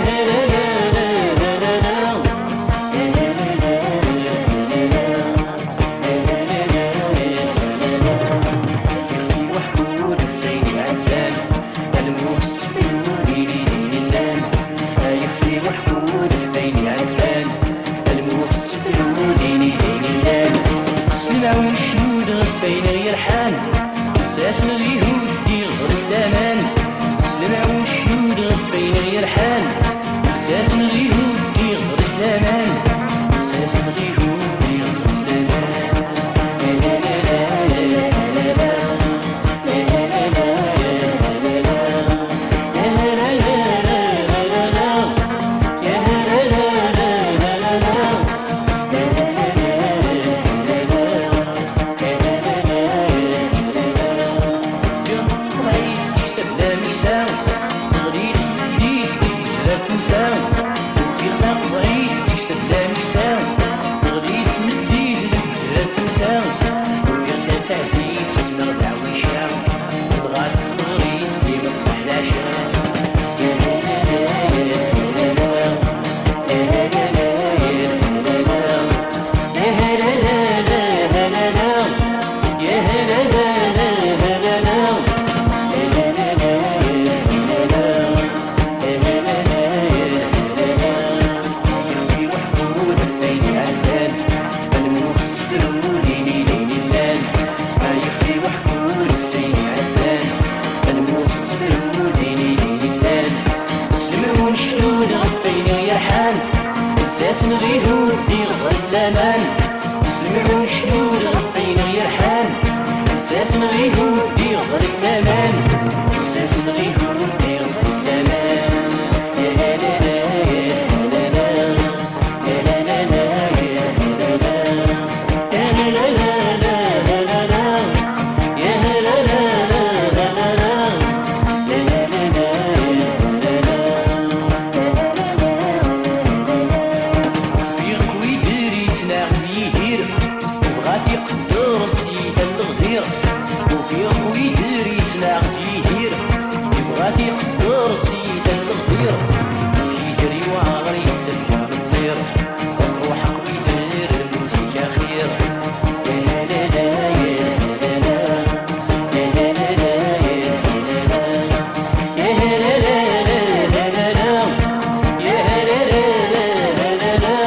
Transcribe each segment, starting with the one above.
ساسن اليهود يغرق الامان سلمع والشهود غفينا يرحان ساسن اليهود يغرق الامان ساسن اليهود يغرق ساسن اليهود يغرق الامان سلمع وشنود غفينا يرحان ساسن اليهود يغرق الامان ساسن اليهود يغرق الامان يا هلالا يا هلالا يا هلالا يا هلالا يا هلالا يا هلالا يا هلالا يقدر السيد الغدير وفي خوي دري تلاق فيه يبغى يقدر السيد الغدير يدري وعغري تسلم الطير وصروح قوي دير الموسيقى خير يا هلالا يا هلالا يا هلالا يا هلالا يا هلالا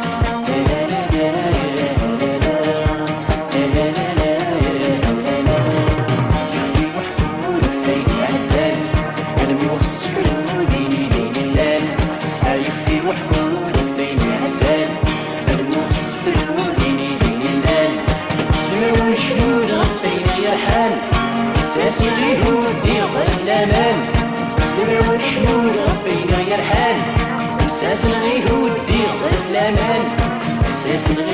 ساسن اليهود يغرق الامان سلمع والشهود غفينا يرحان ساسن اليهود يغرق الامان ساسن